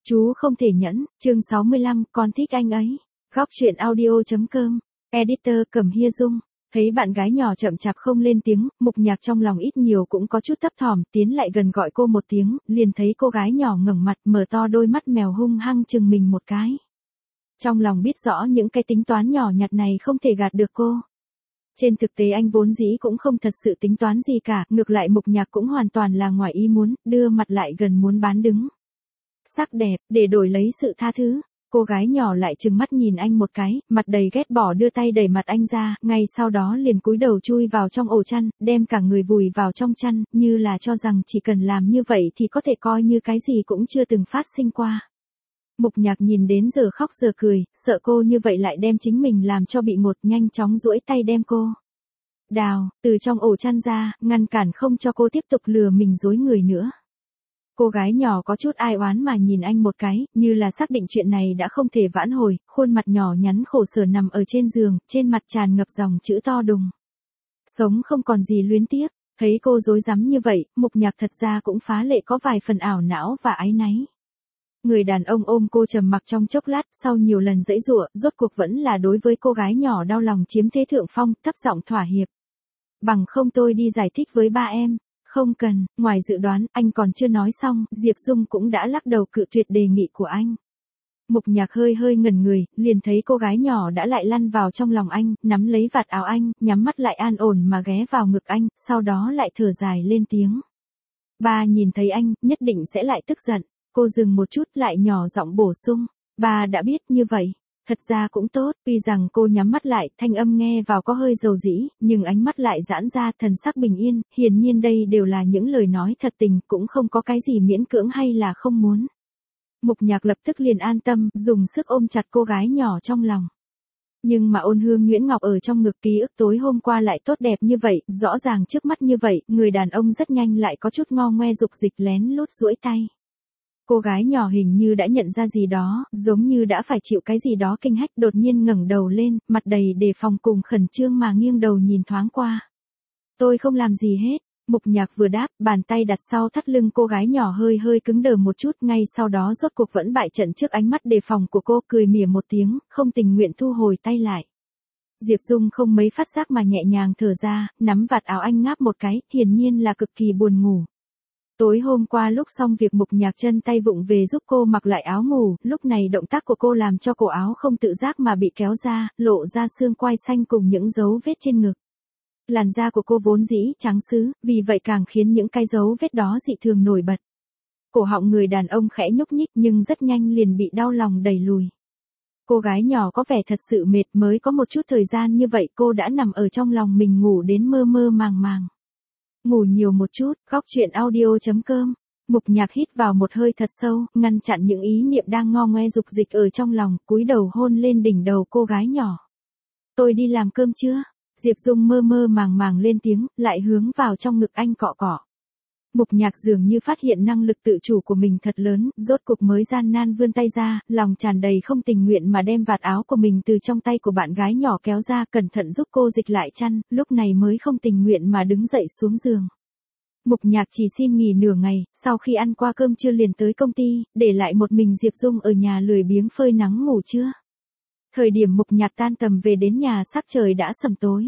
Chú không thể nhẫn, chương 65, con thích anh ấy. Góc truyện audio.com, editor Cẩm Hia Dung. Thấy bạn gái nhỏ chậm chạp không lên tiếng, Mục Nhạc trong lòng ít nhiều cũng có chút thấp thỏm, tiến lại gần gọi cô một tiếng, liền thấy cô gái nhỏ ngẩng mặt mở to đôi mắt mèo hung hăng chừng mình một cái. Trong lòng biết rõ những cái tính toán nhỏ nhặt này không thể gạt được cô. Trên thực tế anh vốn dĩ cũng không thật sự tính toán gì cả, ngược lại Mục Nhạc cũng hoàn toàn là ngoài ý muốn, đưa mặt lại gần muốn bán đứng. Sắc đẹp, để đổi lấy sự tha thứ. Cô gái nhỏ lại trừng mắt nhìn anh một cái, mặt đầy ghét bỏ đưa tay đẩy mặt anh ra, ngay sau đó liền cúi đầu chui vào trong ổ chăn, đem cả người vùi vào trong chăn, như là cho rằng chỉ cần làm như vậy thì có thể coi như cái gì cũng chưa từng phát sinh qua. Mục Nhạc nhìn đến giờ khóc giờ cười, sợ cô như vậy lại đem chính mình làm cho bị ngột, nhanh chóng duỗi tay đem cô đào từ trong ổ chăn ra, ngăn cản không cho cô tiếp tục lừa mình dối người nữa. Cô gái nhỏ có chút ai oán mà nhìn anh một cái, như là xác định chuyện này đã không thể vãn hồi, khuôn mặt nhỏ nhắn khổ sở nằm ở trên giường, trên mặt tràn ngập dòng chữ to đùng. Sống không còn gì luyến tiếc, thấy cô rối rắm như vậy, Mục Nhạc thật ra cũng phá lệ có vài phần ảo não và áy náy. Người đàn ông ôm cô trầm mặc trong chốc lát, sau nhiều lần giãy giụa, rốt cuộc vẫn là đối với cô gái nhỏ đau lòng chiếm thế thượng phong, thấp giọng thỏa hiệp. Bằng không tôi đi giải thích với ba em. Không cần, ngoài dự đoán, anh còn chưa nói xong, Diệp Dung cũng đã lắc đầu cự tuyệt đề nghị của anh. Mục Nhạc hơi hơi ngẩn người, liền thấy cô gái nhỏ đã lại lăn vào trong lòng anh, nắm lấy vạt áo anh, nhắm mắt lại an ổn mà ghé vào ngực anh, sau đó lại thở dài lên tiếng. Ba nhìn thấy anh, nhất định sẽ lại tức giận. Cô dừng một chút lại nhỏ giọng bổ sung. Ba đã biết như vậy. Thật ra cũng tốt, tuy rằng cô nhắm mắt lại, thanh âm nghe vào có hơi dầu dĩ, nhưng ánh mắt lại giãn ra, thần sắc bình yên, hiển nhiên đây đều là những lời nói thật tình, cũng không có cái gì miễn cưỡng hay là không muốn. Mục Nhạc lập tức liền an tâm, dùng sức ôm chặt cô gái nhỏ trong lòng. Nhưng mà Ôn Hương Nguyễn Ngọc ở trong ngực ký ức tối hôm qua lại tốt đẹp như vậy, rõ ràng trước mắt như vậy, người đàn ông rất nhanh lại có chút ngo ngoe dục dịch lén lút duỗi tay. Cô gái nhỏ hình như đã nhận ra gì đó, giống như đã phải chịu cái gì đó kinh hách, đột nhiên ngẩng đầu lên, mặt đầy đề phòng cùng khẩn trương mà nghiêng đầu nhìn thoáng qua. Tôi không làm gì hết. Mục Nhạc vừa đáp, bàn tay đặt sau thắt lưng cô gái nhỏ hơi hơi cứng đờ một chút, ngay sau đó rốt cuộc vẫn bại trận trước ánh mắt đề phòng của cô, cười mỉa một tiếng, không tình nguyện thu hồi tay lại. Diệp Dung không mấy phát giác mà nhẹ nhàng thở ra, nắm vạt áo anh ngáp một cái, hiển nhiên là cực kỳ buồn ngủ. Tối hôm qua lúc xong việc Mục Nhạc chân tay vụng về giúp cô mặc lại áo ngủ, lúc này động tác của cô làm cho cổ áo không tự giác mà bị kéo ra, lộ ra xương quai xanh cùng những dấu vết trên ngực. Làn da của cô vốn dĩ trắng sứ, vì vậy càng khiến những cái dấu vết đó dị thường nổi bật. Cổ họng người đàn ông khẽ nhúc nhích nhưng rất nhanh liền bị đau lòng đẩy lùi. Cô gái nhỏ có vẻ thật sự mệt, mới có một chút thời gian như vậy cô đã nằm ở trong lòng mình ngủ đến mơ mơ màng màng. Ngủ nhiều một chút, góc truyện audio.com. Mục Nhạc hít vào một hơi thật sâu, ngăn chặn những ý niệm đang ngo ngoe dục dịch ở trong lòng, cúi đầu hôn lên đỉnh đầu cô gái nhỏ. Tôi đi làm cơm chưa? Diệp Dung mơ mơ màng màng lên tiếng, lại hướng vào trong ngực anh cọ cọ. Mục Nhạc dường như phát hiện năng lực tự chủ của mình thật lớn, rốt cục mới gian nan vươn tay ra, lòng tràn đầy không tình nguyện mà đem vạt áo của mình từ trong tay của bạn gái nhỏ kéo ra, cẩn thận giúp cô dịch lại chăn, lúc này mới không tình nguyện mà đứng dậy xuống giường. Mục Nhạc chỉ xin nghỉ nửa ngày, sau khi ăn qua cơm trưa liền tới công ty, để lại một mình Diệp Dung ở nhà lười biếng phơi nắng ngủ trưa. Thời điểm Mục Nhạc tan tầm về đến nhà sắc trời đã sầm tối.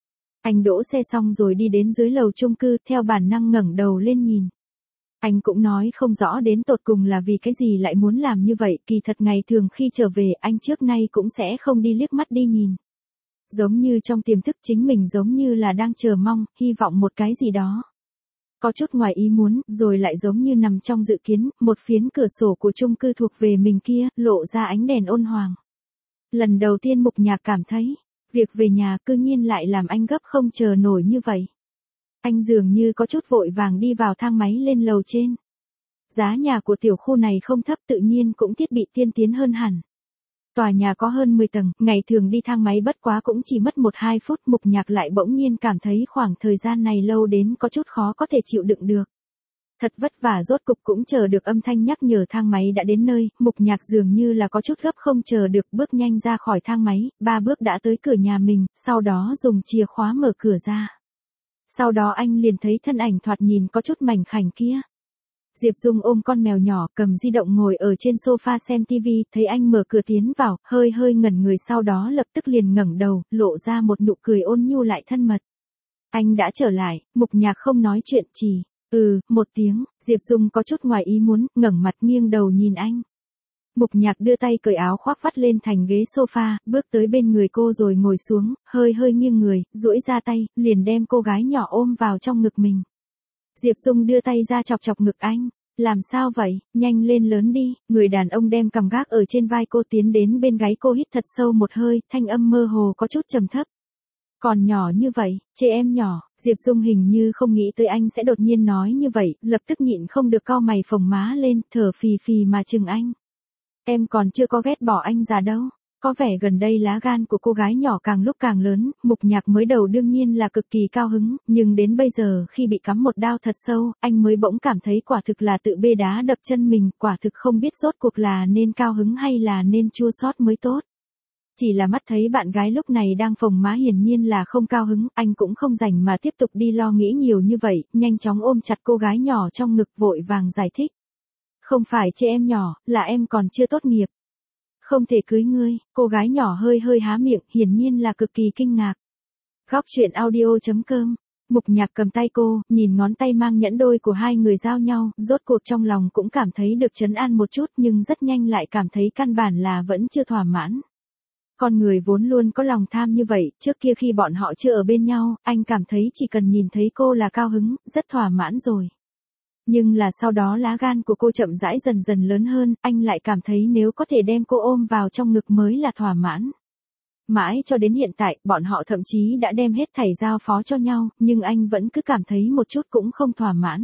Anh đỗ xe xong rồi đi đến dưới lầu chung cư, theo bản năng ngẩng đầu lên nhìn. Anh cũng nói không rõ đến tột cùng là vì cái gì lại muốn làm như vậy, kỳ thật ngày thường khi trở về anh trước nay cũng sẽ không đi liếc mắt đi nhìn. Giống như trong tiềm thức chính mình giống như là đang chờ mong, hy vọng một cái gì đó. Có chút ngoài ý muốn, rồi lại giống như nằm trong dự kiến, một phiến cửa sổ của chung cư thuộc về mình kia, lộ ra ánh đèn ôn hoàng. Lần đầu tiên Mục Nhạc cảm thấy, việc về nhà cư nhiên lại làm anh gấp không chờ nổi như vậy. Anh dường như có chút vội vàng đi vào thang máy lên lầu trên. Giá nhà của tiểu khu này không thấp, tự nhiên cũng thiết bị tiên tiến hơn hẳn. Tòa nhà có hơn 10 tầng, ngày thường đi thang máy bất quá cũng chỉ mất 1-2 phút. Mục Nhạc lại bỗng nhiên cảm thấy khoảng thời gian này lâu đến có chút khó có thể chịu đựng được. Thật vất vả rốt cục cũng chờ được âm thanh nhắc nhở thang máy đã đến nơi, Mục Nhạc dường như là có chút gấp không chờ được, bước nhanh ra khỏi thang máy, 3 bước đã tới cửa nhà mình, sau đó dùng chìa khóa mở cửa ra. Sau đó anh liền thấy thân ảnh thoạt nhìn có chút mảnh khảnh kia. Diệp Dung ôm con mèo nhỏ, cầm di động ngồi ở trên sofa xem TV, thấy anh mở cửa tiến vào, hơi hơi ngẩn người sau đó lập tức liền ngẩng đầu, lộ ra một nụ cười ôn nhu lại thân mật. Anh đã trở lại, Mục Nhạc không nói chuyện chỉ, một tiếng, Diệp Dung có chút ngoài ý muốn, ngẩng mặt nghiêng đầu nhìn anh. Mục Nhạc đưa tay cởi áo khoác vắt lên thành ghế sofa, bước tới bên người cô rồi ngồi xuống, hơi hơi nghiêng người, duỗi ra tay, liền đem cô gái nhỏ ôm vào trong ngực mình. Diệp Dung đưa tay ra chọc chọc ngực anh. Làm sao vậy, nhanh lên lớn đi, người đàn ông đem cằm gác ở trên vai cô tiến đến bên gáy cô hít thật sâu một hơi, thanh âm mơ hồ có chút trầm thấp. Còn nhỏ như vậy, trẻ em nhỏ, Diệp Dung hình như không nghĩ tới anh sẽ đột nhiên nói như vậy, lập tức nhịn không được cau mày phồng má lên, thở phì phì mà chừng anh. Em còn chưa có ghét bỏ anh già đâu. Có vẻ gần đây lá gan của cô gái nhỏ càng lúc càng lớn, Mục Nhạc mới đầu đương nhiên là cực kỳ cao hứng, nhưng đến bây giờ khi bị cắm một đao thật sâu, anh mới bỗng cảm thấy quả thực là tự bê đá đập chân mình, quả thực không biết rốt cuộc là nên cao hứng hay là nên chua xót mới tốt. Chỉ là mắt thấy bạn gái lúc này đang phồng má hiển nhiên là không cao hứng, anh cũng không rảnh mà tiếp tục đi lo nghĩ nhiều như vậy, nhanh chóng ôm chặt cô gái nhỏ trong ngực vội vàng giải thích. Không phải trẻ em nhỏ, là em còn chưa tốt nghiệp. Không thể cưới ngươi, cô gái nhỏ hơi hơi há miệng, hiển nhiên là cực kỳ kinh ngạc. Góc truyện audio.com, Mục Nhạc cầm tay cô, nhìn ngón tay mang nhẫn đôi của hai người giao nhau, rốt cuộc trong lòng cũng cảm thấy được trấn an một chút nhưng rất nhanh lại cảm thấy căn bản là vẫn chưa thỏa mãn. Con người vốn luôn có lòng tham như vậy, trước kia khi bọn họ chưa ở bên nhau, anh cảm thấy chỉ cần nhìn thấy cô là cao hứng, rất thỏa mãn rồi. Nhưng là sau đó lá gan của cô chậm rãi dần dần lớn hơn, anh lại cảm thấy nếu có thể đem cô ôm vào trong ngực mới là thỏa mãn. Mãi cho đến hiện tại, bọn họ thậm chí đã đem hết thảy giao phó cho nhau, nhưng anh vẫn cứ cảm thấy một chút cũng không thỏa mãn.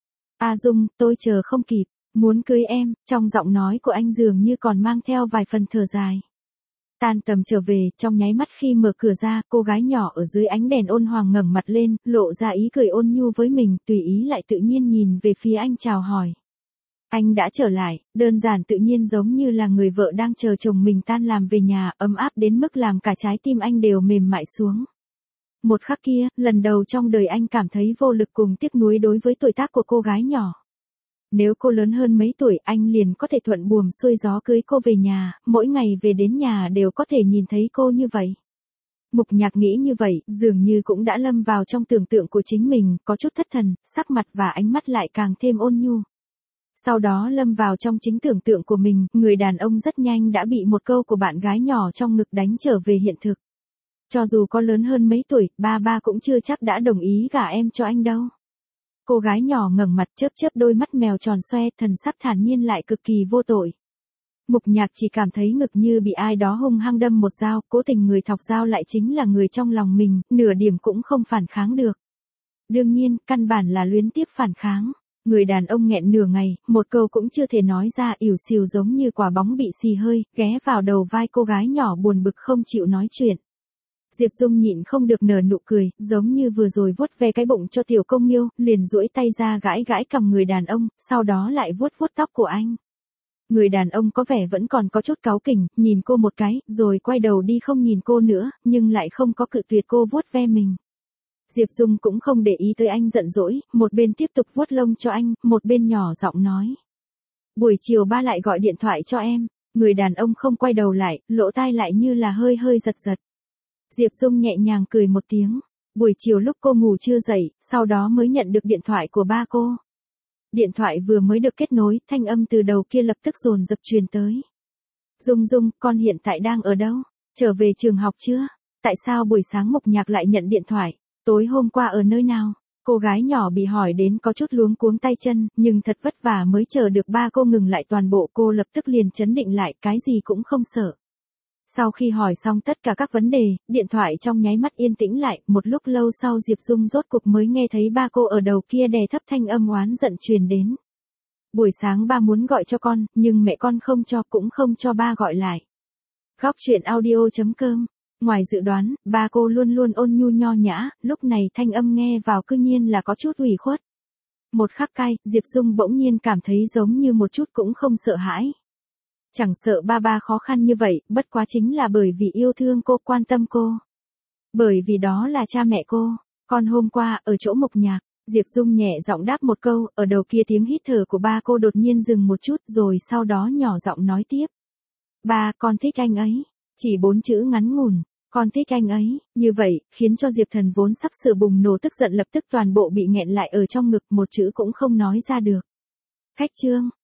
A Dung, tôi chờ không kịp, muốn cưới em, trong giọng nói của anh dường như còn mang theo vài phần thở dài. Tan tầm trở về, trong nháy mắt khi mở cửa ra, cô gái nhỏ ở dưới ánh đèn ôn hoàng ngẩng mặt lên, lộ ra ý cười ôn nhu với mình, tùy ý lại tự nhiên nhìn về phía anh chào hỏi. Anh đã trở lại, đơn giản tự nhiên giống như là người vợ đang chờ chồng mình tan làm về nhà, ấm áp đến mức làm cả trái tim anh đều mềm mại xuống. Một khắc kia, lần đầu trong đời anh cảm thấy vô lực cùng tiếc nuối đối với tuổi tác của cô gái nhỏ. Nếu cô lớn hơn mấy tuổi anh liền có thể thuận buồm xuôi gió cưới cô về nhà, mỗi ngày về đến nhà đều có thể nhìn thấy cô như vậy. Mục Nhạc nghĩ như vậy, dường như cũng đã lâm vào trong tưởng tượng của chính mình, có chút thất thần, sắc mặt và ánh mắt lại càng thêm ôn nhu. Sau đó lâm vào trong chính tưởng tượng của mình, người đàn ông rất nhanh đã bị một câu của bạn gái nhỏ trong ngực đánh trở về hiện thực. Cho dù có lớn hơn mấy tuổi, ba cũng chưa chắc đã đồng ý gả em cho anh đâu. Cô gái nhỏ ngẩng mặt chớp chớp đôi mắt mèo tròn xoe, thần sắc thản nhiên lại cực kỳ vô tội. Mục Nhạc chỉ cảm thấy ngực như bị ai đó hung hăng đâm một dao, cố tình người thọc dao lại chính là người trong lòng mình, nửa điểm cũng không phản kháng được. Đương nhiên, căn bản là luyến tiếp phản kháng. Người đàn ông nghẹn nửa ngày, một câu cũng chưa thể nói ra, ỉu xìu giống như quả bóng bị xì hơi, ghé vào đầu vai cô gái nhỏ buồn bực không chịu nói chuyện. Diệp Dung nhịn không được nở nụ cười, giống như vừa rồi vuốt ve cái bụng cho tiểu công miêu, liền duỗi tay ra gãi gãi cằm người đàn ông, sau đó lại vuốt vuốt tóc của anh. Người đàn ông có vẻ vẫn còn có chút cáu kỉnh, nhìn cô một cái, rồi quay đầu đi không nhìn cô nữa, nhưng lại không có cự tuyệt cô vuốt ve mình. Diệp Dung cũng không để ý tới anh giận dỗi, một bên tiếp tục vuốt lông cho anh, một bên nhỏ giọng nói. Buổi chiều ba lại gọi điện thoại cho em, người đàn ông không quay đầu lại, lỗ tai lại như là hơi hơi giật giật. Diệp Dung nhẹ nhàng cười một tiếng, buổi chiều lúc cô ngủ chưa dậy, sau đó mới nhận được điện thoại của ba cô. Điện thoại vừa mới được kết nối, thanh âm từ đầu kia lập tức dồn dập truyền tới. Dung, con hiện tại đang ở đâu? Trở về trường học chưa? Tại sao buổi sáng Mục Nhạc lại nhận điện thoại? Tối hôm qua ở nơi nào? Cô gái nhỏ bị hỏi đến có chút luống cuống tay chân, nhưng thật vất vả mới chờ được ba cô ngừng lại toàn bộ, cô lập tức liền trấn định lại, cái gì cũng không sợ. Sau khi hỏi xong tất cả các vấn đề, điện thoại trong nháy mắt yên tĩnh lại, một lúc lâu sau Diệp Dung rốt cục mới nghe thấy ba cô ở đầu kia đè thấp thanh âm oán giận truyền đến. Buổi sáng ba muốn gọi cho con, nhưng mẹ con không cho, cũng không cho ba gọi lại. Góc truyện audio.com. Ngoài dự đoán, ba cô luôn luôn ôn nhu nho nhã, lúc này thanh âm nghe vào cư nhiên là có chút ủy khuất. Một khắc cai, Diệp Dung bỗng nhiên cảm thấy giống như một chút cũng không sợ hãi. Chẳng sợ ba khó khăn như vậy, bất quá chính là bởi vì yêu thương cô, quan tâm cô. Bởi vì đó là cha mẹ cô. Còn hôm qua, ở chỗ Mục Nhạc, Diệp Dung nhẹ giọng đáp một câu, ở đầu kia tiếng hít thở của ba cô đột nhiên dừng một chút rồi sau đó nhỏ giọng nói tiếp. Ba, con thích anh ấy. Chỉ 4 chữ ngắn ngủn, con thích anh ấy, như vậy, khiến cho Diệp Thần vốn sắp sửa bùng nổ tức giận lập tức toàn bộ bị nghẹn lại ở trong ngực, một chữ cũng không nói ra được. Khách Trương,